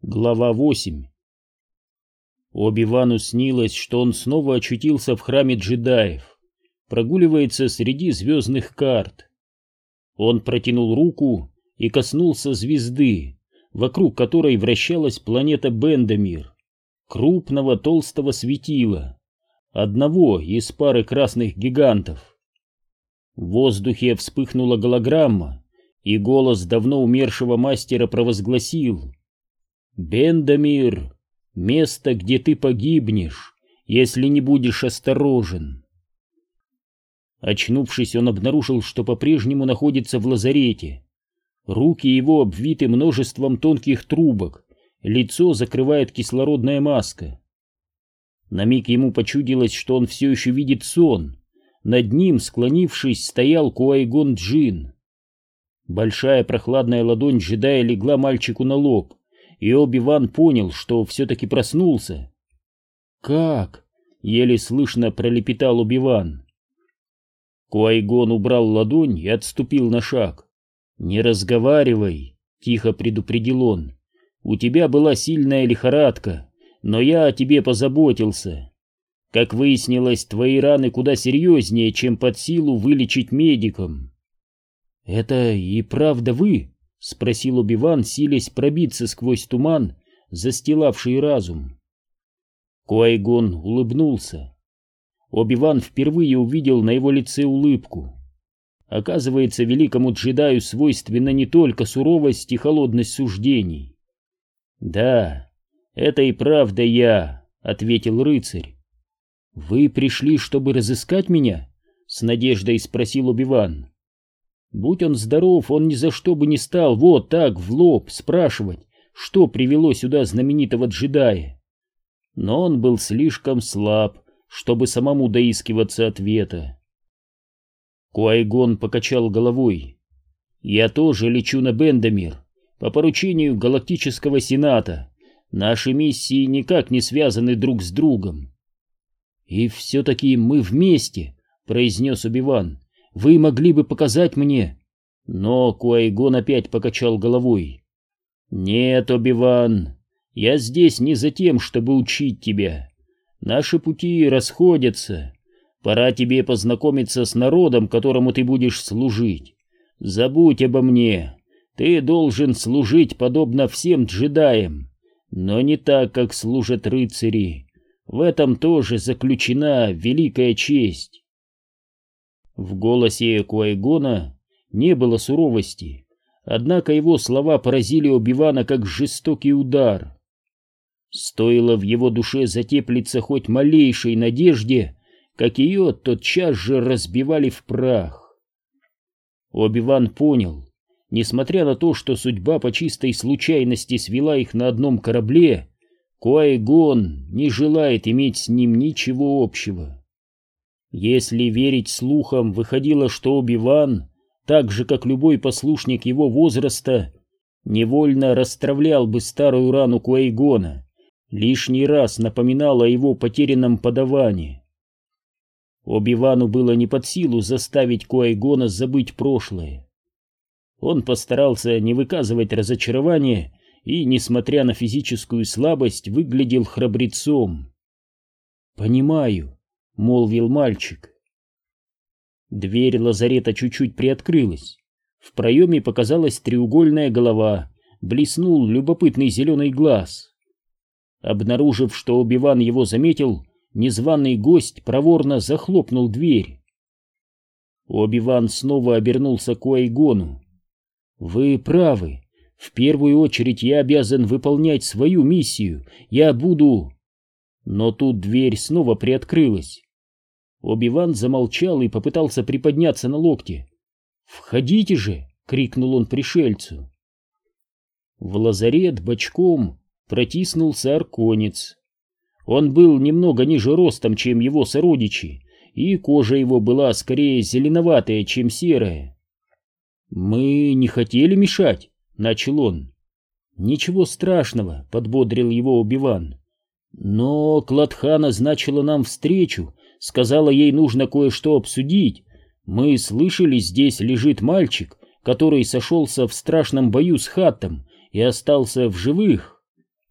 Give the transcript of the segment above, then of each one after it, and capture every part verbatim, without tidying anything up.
Глава восемь. Оби-Вану снилось, что он снова очутился в храме джедаев, прогуливается среди звездных карт. Он протянул руку и коснулся звезды, вокруг которой вращалась планета Бендамир, крупного толстого светила, одного из пары красных гигантов. В воздухе вспыхнула голограмма, и голос давно умершего мастера провозгласил: «Бендамир, место, где ты погибнешь, если не будешь осторожен». Очнувшись, он обнаружил, что по-прежнему находится в лазарете. Руки его обвиты множеством тонких трубок, лицо закрывает кислородная маска. На миг ему почудилось, что он все еще видит сон. Над ним, склонившись, стоял Куай-Гон Джинн. Большая прохладная ладонь джедая легла мальчику на лоб, и Оби-Ван понял, что все-таки проснулся. «Как?» — еле слышно пролепетал Оби-Ван. Куай-Гон убрал ладонь и отступил на шаг. «Не разговаривай», — тихо предупредил он. «У тебя была сильная лихорадка, но я о тебе позаботился. Как выяснилось, твои раны куда серьезнее, чем под силу вылечить медикам». «Это и правда вы?» — спросил Оби-Ван, силясь пробиться сквозь туман, застилавший разум. Куай-Гон улыбнулся. Оби-Ван впервые увидел на его лице улыбку. Оказывается, великому джедаю свойственна не только суровость и холодность суждений. «Да, это и правда я», — ответил рыцарь. «Вы пришли, чтобы разыскать меня?» — с надеждой спросил Оби-Ван. Будь он здоров, он ни за что бы не стал вот так в лоб спрашивать, что привело сюда знаменитого джедая. Но он был слишком слаб, чтобы самому доискиваться ответа. Куай-Гон покачал головой. «Я тоже лечу на Бендамир по поручению Галактического Сената. Наши миссии никак не связаны друг с другом». «И все-таки мы вместе», — произнес Оби-Ван. «Вы могли бы показать мне...» Но Куай-Гон опять покачал головой. «Нет, Оби-Ван, я здесь не за тем, чтобы учить тебя. Наши пути расходятся. Пора тебе познакомиться с народом, которому ты будешь служить. Забудь обо мне. Ты должен служить подобно всем джедаям, но не так, как служат рыцари. В этом тоже заключена великая честь». В голосе Куай-Гона не было суровости, однако его слова поразили Оби-Вана как жестокий удар. Стоило в его душе затеплиться хоть малейшей надежде, как ее тотчас же разбивали в прах. Оби-Ван понял, несмотря на то, что судьба по чистой случайности свела их на одном корабле, Куай-Гон не желает иметь с ним ничего общего. Если верить слухам, выходило, что Оби-Ван, так же как любой послушник его возраста, невольно расстравлял бы старую рану Куай-Гона, лишний раз напоминал о его потерянном подавании. Оби-Вану было не под силу заставить Куай-Гона забыть прошлое. Он постарался не выказывать разочарования и, несмотря на физическую слабость, выглядел храбрецом. «Понимаю», — молвил мальчик. Дверь лазарета чуть-чуть приоткрылась. В проеме показалась треугольная голова, блеснул любопытный зеленый глаз. Обнаружив, что Оби-Ван его заметил, незваный гость проворно захлопнул дверь. Оби-Ван снова обернулся к Куай-Гону. «Вы правы. В первую очередь я обязан выполнять свою миссию. Я буду...» Но тут дверь снова приоткрылась. Оби-Ван замолчал и попытался приподняться на локте. «Входите же!» — крикнул он пришельцу. В лазарет бочком протиснулся арконец. Он был немного ниже ростом, чем его сородичи, и кожа его была скорее зеленоватая, чем серая. «Мы не хотели мешать», — начал он. «Ничего страшного», — подбодрил его Оби-Ван. «Но Кладха назначила нам встречу, сказала, ей нужно кое-что обсудить. Мы слышали, здесь лежит мальчик, который сошелся в страшном бою с Хаттом и остался в живых».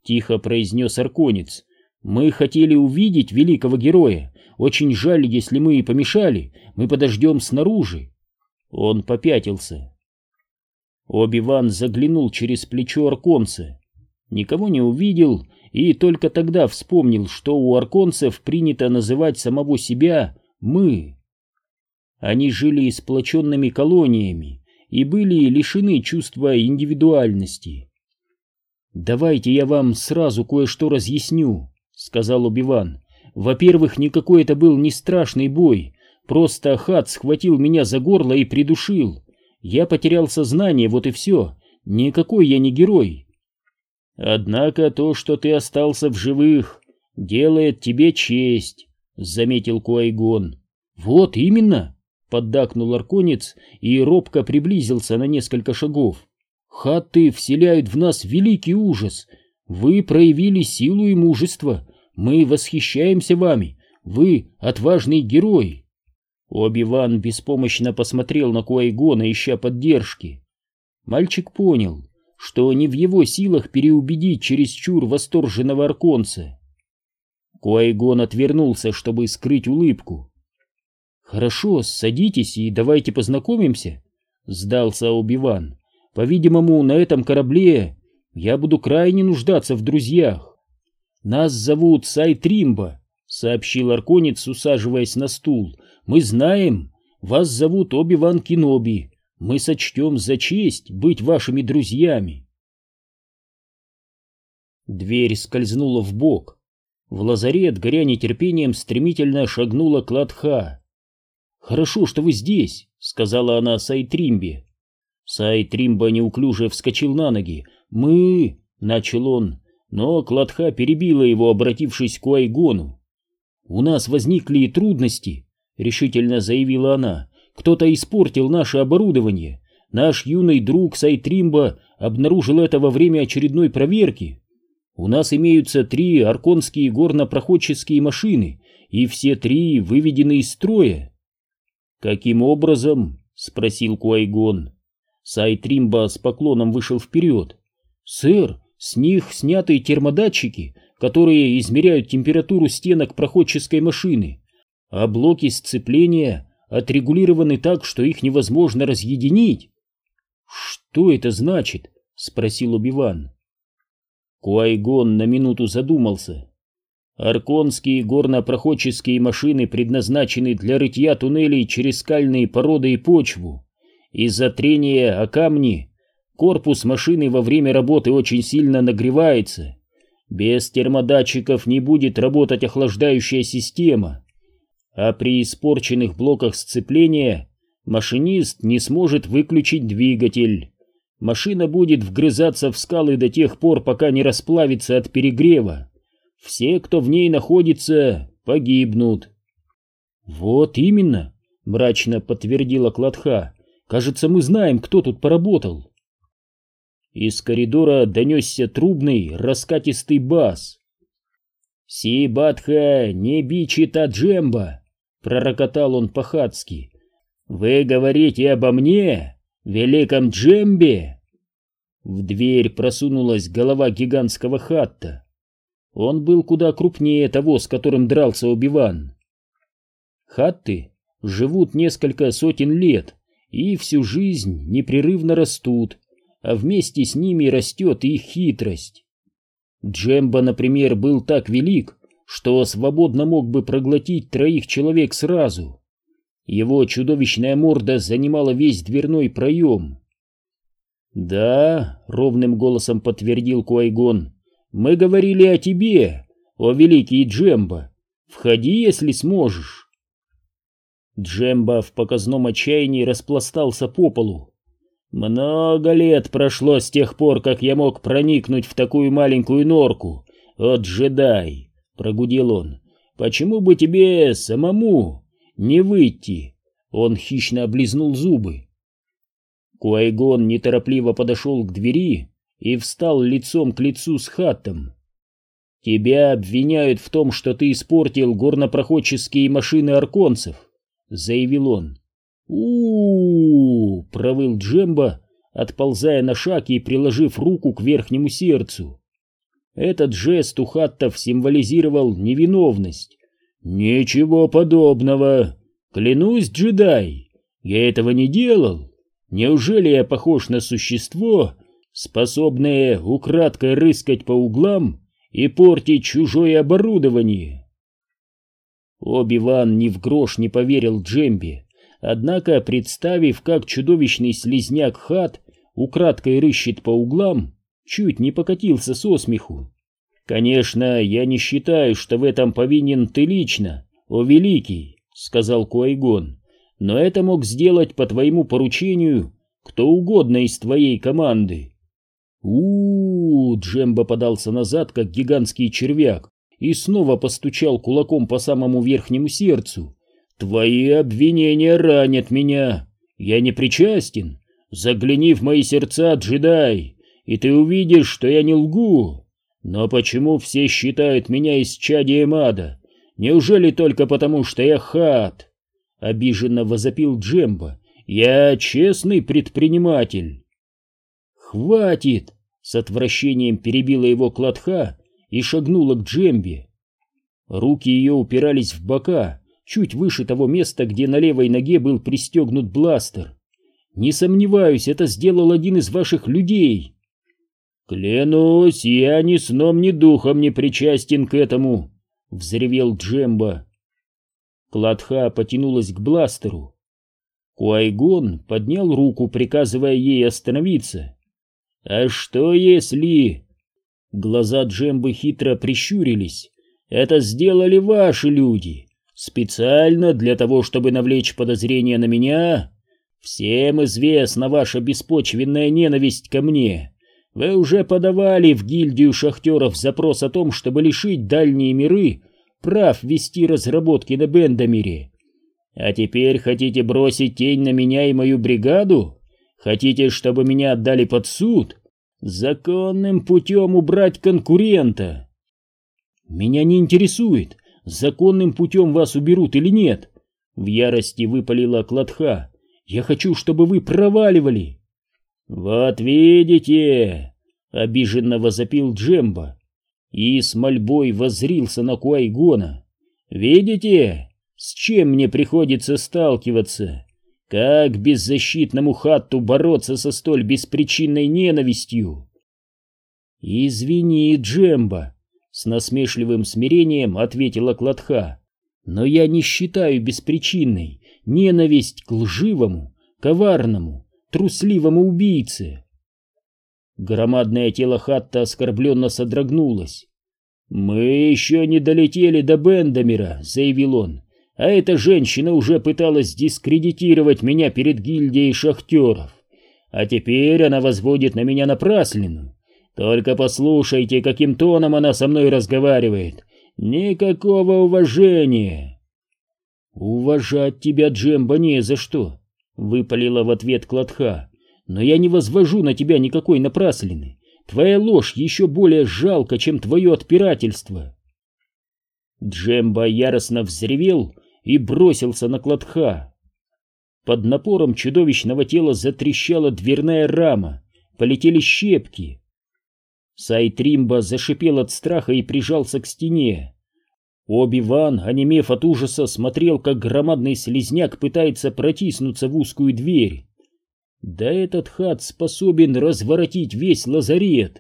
тихо произнес арконец. «Мы хотели увидеть великого героя. Очень жаль, если мы и помешали. Мы подождем снаружи». Он попятился. Оби-Ван заглянул через плечо арконца. Никого не увидел и только тогда вспомнил, что у арконцев принято называть самого себя «мы». Они жили сплоченными колониями и были лишены чувства индивидуальности. «Давайте я вам сразу кое-что разъясню», — сказал Оби-Ван. «Во-первых, никакой это был не страшный бой, просто Хат схватил меня за горло и придушил. Я потерял сознание, вот и все. Никакой я не герой». «Однако то, что ты остался в живых, делает тебе честь», — заметил Куай-Гон. «Вот именно», — поддакнул арконец и робко приблизился на несколько шагов. «Хатты вселяют в нас великий ужас. Вы проявили силу и мужество. Мы восхищаемся вами. Вы отважный герой». Оби-Ван беспомощно посмотрел на Куай-Гона, ища поддержки. Мальчик понял, что не в его силах переубедить чересчур восторженного арконца. Куай-Гон отвернулся, чтобы скрыть улыбку. «Хорошо, садитесь и давайте познакомимся», — сдался Оби-Ван. «По-видимому, на этом корабле я буду крайне нуждаться в друзьях. Нас зовут Сайтримба», — сообщил арконец, усаживаясь на стул. «Мы знаем, вас зовут Оби-Ван Кеноби. Мы сочтем за честь быть вашими друзьями». Дверь скользнула вбок. В лазарет, горя нетерпением, стремительно шагнула Кладха. «Хорошо, что вы здесь», — сказала она Сайтримбе. Сайтримба неуклюже вскочил на ноги. «Мы...» — начал он, но Кладха перебила его, обратившись к Куай-Гону. «У нас возникли трудности», — решительно заявила она. «Кто-то испортил наше оборудование. Наш юный друг Сайтримба обнаружил это во время очередной проверки. У нас имеются три арконские горнопроходческие машины, и все три выведены из строя». «Каким образом?» — спросил Куай-Гон. Сайтримба с поклоном вышел вперед. «Сэр, с них сняты термодатчики, которые измеряют температуру стенок проходческой машины, а блоки сцепления отрегулированы так, что их невозможно разъединить». «Что это значит?» — спросил Оби-Ван. Куай-Гон на минуту задумался. «Арконские горнопроходческие машины предназначены для рытья туннелей через скальные породы и почву. Из-за трения о камни корпус машины во время работы очень сильно нагревается. Без термодатчиков не будет работать охлаждающая система, а при испорченных блоках сцепления машинист не сможет выключить двигатель. Машина будет вгрызаться в скалы до тех пор, пока не расплавится от перегрева. Все, кто в ней находится, погибнут». «Вот именно», — мрачно подтвердила Кладха. «Кажется, мы знаем, кто тут поработал». Из коридора донесся трубный, раскатистый бас. «Си-Батха не бичит Аджемба», — пророкотал он по-хатски. «Вы говорите обо мне, великом Джембе?» В дверь просунулась голова гигантского хатта. Он был куда крупнее того, с которым дрался Оби-Ван. Хатты живут несколько сотен лет и всю жизнь непрерывно растут, а вместе с ними растет их хитрость. Джемба, например, был так велик, что свободно мог бы проглотить троих человек сразу. Его чудовищная морда занимала весь дверной проем. «Да», — ровным голосом подтвердил Куай-Гон, — «мы говорили о тебе, о великий Джемба. Входи, если сможешь». Джемба в показном отчаянии распластался по полу. «Много лет прошло с тех пор, как я мог проникнуть в такую маленькую норку, о джедай», — прогудел он. «Почему бы тебе самому не выйти?» Он хищно облизнул зубы. Куай-Гон неторопливо подошел к двери и встал лицом к лицу с Хаттом. «Тебя обвиняют в том, что ты испортил горнопроходческие машины арконцев», — заявил он. «У-у-у!» — провыл Джемба, отползая на шаг и приложив руку к верхнему сердцу. Этот жест у хаттов символизировал невиновность. «Ничего подобного! Клянусь, джедай, я этого не делал! Неужели я похож на существо, способное украдкой рыскать по углам и портить чужое оборудование?» Оби-Ван ни в грош не поверил Джембе, однако, представив, как чудовищный слизняк Хат украдкой рыщет по углам, чуть не покатился со смеху. «Конечно, я не считаю, что в этом повинен ты лично, о великий», — сказал Куай-Гон, — «но это мог сделать по твоему поручению кто угодно из твоей команды». У-у-у, Джемба подался назад, как гигантский червяк, и снова постучал кулаком по самому верхнему сердцу. «Твои обвинения ранят меня. Я не причастен. Загляни в мои сердца, джедай, и ты увидишь, что я не лгу. Но почему все считают меня исчадием ада? Неужели только потому, что я Хат?» Обиженно возопил Джемба. «Я честный предприниматель». «Хватит!» — с отвращением перебила его Клатха и шагнула к Джембе. Руки ее упирались в бока, чуть выше того места, где на левой ноге был пристегнут бластер. «Не сомневаюсь, это сделал один из ваших людей». «Клянусь, я ни сном, ни духом не причастен к этому», — взревел Джемба. Клатха потянулась к бластеру. Куай-Гон поднял руку, приказывая ей остановиться. «А что если...» Глаза Джембы хитро прищурились. «Это сделали ваши люди, специально для того, чтобы навлечь подозрения на меня? Всем известна ваша беспочвенная ненависть ко мне. Вы уже подавали в гильдию шахтеров запрос о том, чтобы лишить дальние миры прав вести разработки на Бендамире. А теперь хотите бросить тень на меня и мою бригаду? Хотите, чтобы меня отдали под суд? Законным путем убрать конкурента?» «Меня не интересует, законным путем вас уберут или нет», — в ярости выпалила Клатха. «Я хочу, чтобы вы проваливали». «Вот видите!» — обиженно возопил Джемба и с мольбой воззрился на Куай-Гона. «Видите, с чем мне приходится сталкиваться? Как беззащитному Хатту бороться со столь беспричинной ненавистью?» «Извини, Джемба», — с насмешливым смирением ответила Клатха, «но я не считаю беспричинной ненависть к лживому, коварному, трусливому убийце». Громадное тело Хатта оскорбленно содрогнулось. «Мы еще не долетели до Бендамира», — заявил он, «а эта женщина уже пыталась дискредитировать меня перед гильдией шахтеров, а теперь она возводит на меня напраслину. Только послушайте, каким тоном она со мной разговаривает. Никакого уважения». «Уважать тебя, Джемба, не за что», — выпалила в ответ Клатха. «Но я не возвожу на тебя никакой напраслины. Твоя ложь еще более жалка, чем твое отпирательство». Джемба яростно взревел и бросился на Клатха. Под напором чудовищного тела затрещала дверная рама, полетели щепки. Сайтримба зашипел от страха и прижался к стене. Оби-Ван, онемев от ужаса, смотрел, как громадный слизняк пытается протиснуться в узкую дверь. Да этот Хат способен разворотить весь лазарет.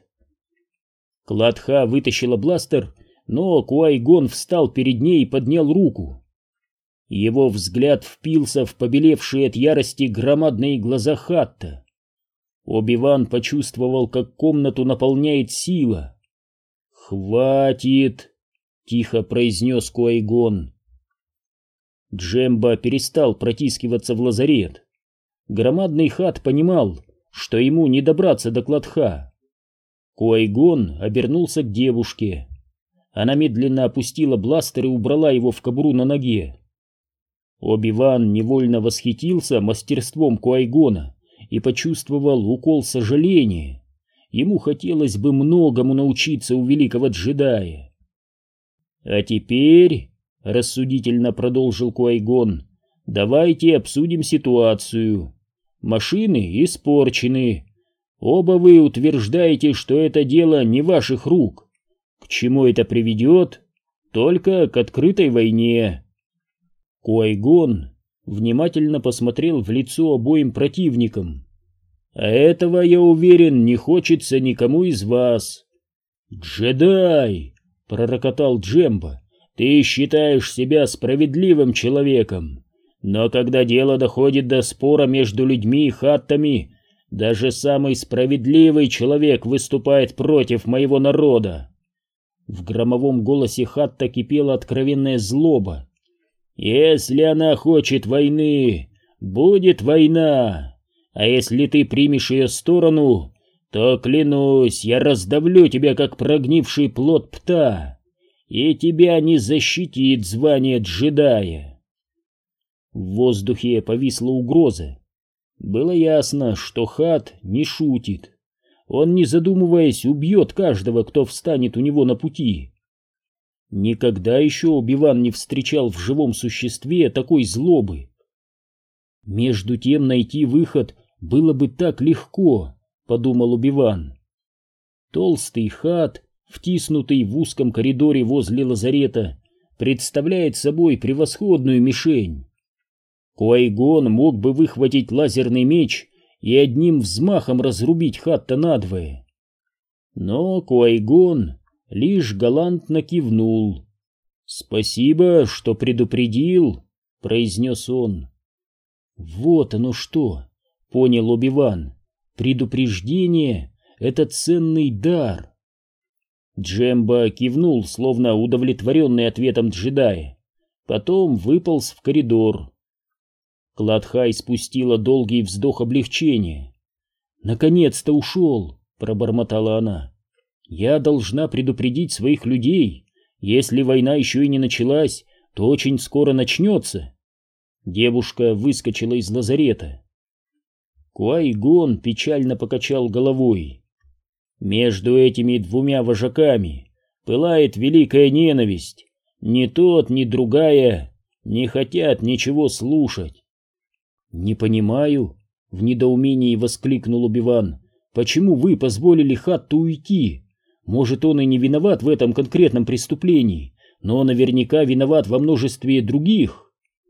Клатха вытащила бластер, но Куай-Гон встал перед ней и поднял руку. Его взгляд впился в побелевшие от ярости громадные глаза Хатта. Оби-Ван почувствовал, как комнату наполняет сила. «Хватит!» — тихо произнес Куай-Гон. Джемба перестал протискиваться в лазарет. Громадный Хат понимал, что ему не добраться до Клатха. Куай-Гон обернулся к девушке. Она медленно опустила бластер и убрала его в кобуру на ноге. Оби-Ван невольно восхитился мастерством Куай-Гона и почувствовал укол сожаления. Ему хотелось бы многому научиться у великого джедая. «А теперь, — рассудительно продолжил Куай-Гон, — давайте обсудим ситуацию. Машины испорчены. Оба вы утверждаете, что это дело не ваших рук. К чему это приведет? Только к открытой войне. Куай-Гон внимательно посмотрел в лицо обоим противникам. А этого, я уверен, не хочется никому из вас. «Джедай!» — пророкотал Джемба. «Ты считаешь себя справедливым человеком, но когда дело доходит до спора между людьми и хаттами, даже самый справедливый человек выступает против моего народа». В громовом голосе хатта кипела откровенная злоба. «Если она хочет войны, будет война, а если ты примешь ее сторону, то, клянусь, я раздавлю тебя, как прогнивший плод пта, и тебя не защитит звание джедая». В воздухе повисла угроза. Было ясно, что Хат не шутит. Он, не задумываясь, убьет каждого, кто встанет у него на пути. Никогда еще Оби-Ван не встречал в живом существе такой злобы. Между тем найти выход было бы так легко, подумал Оби-Ван. Толстый Хат, втиснутый в узком коридоре возле лазарета, представляет собой превосходную мишень. Куай-Гон мог бы выхватить лазерный меч и одним взмахом разрубить Хатта надвое. Но Куай-Гон лишь галантно кивнул. «Спасибо, что предупредил», — произнес он. «Вот оно что», — понял Оби-Ван. «Предупреждение — это ценный дар». Джемба кивнул, словно удовлетворенный ответом джедая. Потом выполз в коридор. Кладхай спустила долгий вздох облегчения. «Наконец-то ушел!» — пробормотала она. «Я должна предупредить своих людей. Если война еще и не началась, то очень скоро начнется». Девушка выскочила из лазарета. Куай-Гон печально покачал головой. «Между этими двумя вожаками пылает великая ненависть. Ни тот, ни другая не хотят ничего слушать». «Не понимаю», — в недоумении воскликнул Оби-Ван, «почему вы позволили Хатту уйти? Может, он и не виноват в этом конкретном преступлении, но наверняка виноват во множестве других».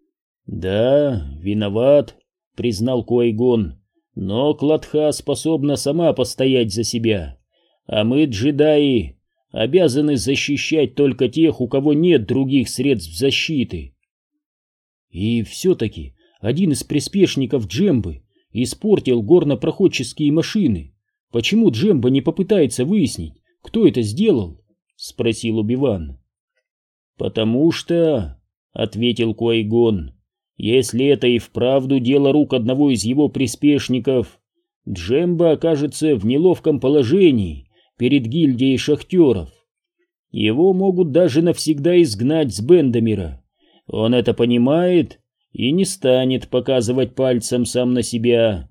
«Да, виноват», — признал Куай-Гон, «но Кладха способна сама постоять за себя, а мы, джедаи, обязаны защищать только тех, у кого нет других средств защиты». «И все-таки один из приспешников Джембы испортил горнопроходческие машины. Почему Джемба не попытается выяснить, кто это сделал?» — спросил Оби-Ван. «Потому что, — ответил Куай-Гон, — если это и вправду дело рук одного из его приспешников, Джемба окажется в неловком положении перед гильдией шахтеров. Его могут даже навсегда изгнать с Бендамира. Он это понимает и не станет показывать пальцем сам на себя».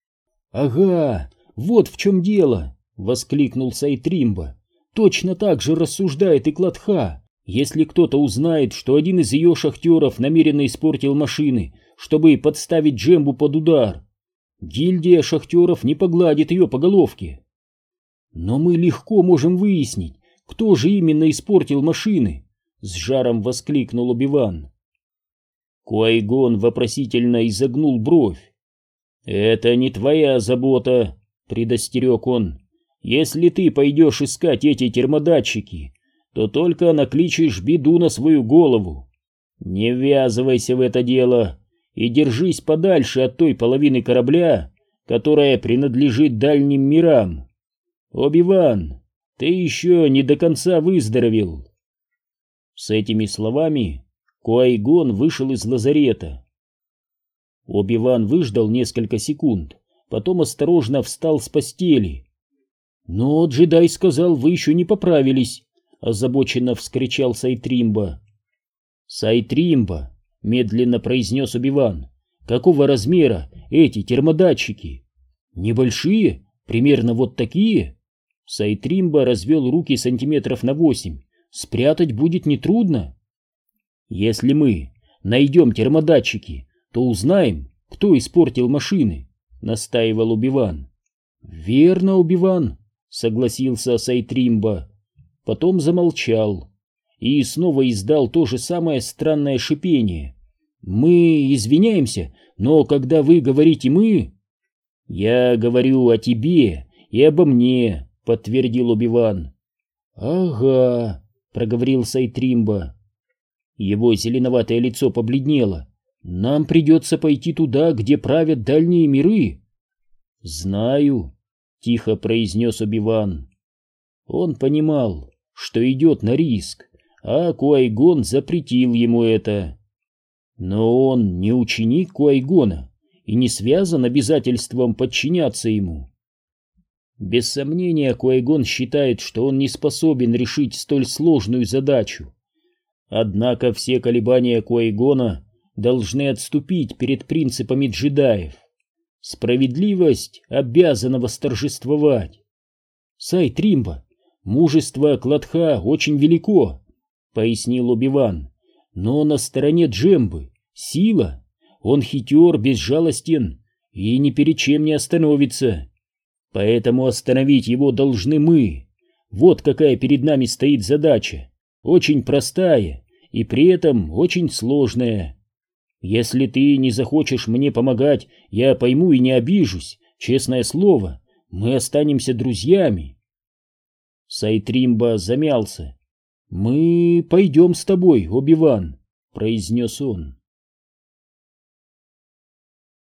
«Ага, вот в чем дело!» — воскликнул Сайтримба. «Точно так же рассуждает и Кладха. Если кто-то узнает, что один из ее шахтеров намеренно испортил машины, чтобы подставить Джембу под удар, гильдия шахтеров не погладит ее по головке». «Но мы легко можем выяснить, кто же именно испортил машины!» — с жаром воскликнул Оби-Ван. Куай-Гон вопросительно изогнул бровь. «Это не твоя забота», — предостерег он. «Если ты пойдешь искать эти термодатчики, то только накличешь беду на свою голову. Не ввязывайся в это дело и держись подальше от той половины корабля, которая принадлежит дальним мирам. Оби-Ван, ты еще не до конца выздоровел». С этими словами Куай-Гон вышел из лазарета. Оби-Ван выждал несколько секунд, потом осторожно встал с постели. «Но джедай сказал, вы еще не поправились», — озабоченно вскричал Сайтримба. «Сайтримба», — медленно произнес Оби-Ван, — «какого размера эти термодатчики?» «Небольшие, примерно вот такие». Сайтримба развел руки сантиметров на восемь. «Спрятать будет нетрудно». «Если мы найдем термодатчики, то узнаем, кто испортил машины», — настаивал Оби-Ван. «Верно, Оби-Ван», — согласился Сайтримба. потом замолчал и снова издал то же самое странное шипение. «Мы извиняемся, но когда вы говорите «мы», «Я говорю о тебе и обо мне», — подтвердил Оби-Ван. «Ага», — проговорил Сайтримба. Его зеленоватое лицо побледнело. «Нам придется пойти туда, где правят дальние миры». «Знаю», — тихо произнес Оби-Ван. Он понимал, что идет на риск, а Куай-Гон запретил ему это. Но он не ученик Куай-Гона и не связан обязательством подчиняться ему. Без сомнения, Куай-Гон считает, что он не способен решить столь сложную задачу. Однако все колебания Куай-Гона должны отступить перед принципами джедаев. Справедливость обязана восторжествовать. «Сайтримба, мужество Клатха очень велико», — пояснил Оби-Ван, — «но на стороне Джембы сила. Он хитер, безжалостен и ни перед чем не остановится. Поэтому остановить его должны мы. Вот какая перед нами стоит задача. Очень простая и при этом очень сложная. Если ты не захочешь мне помогать, я пойму и не обижусь. Честное слово, мы останемся друзьями». Сайтримба замялся. «Мы пойдем с тобой, Оби-Ван», — произнес он.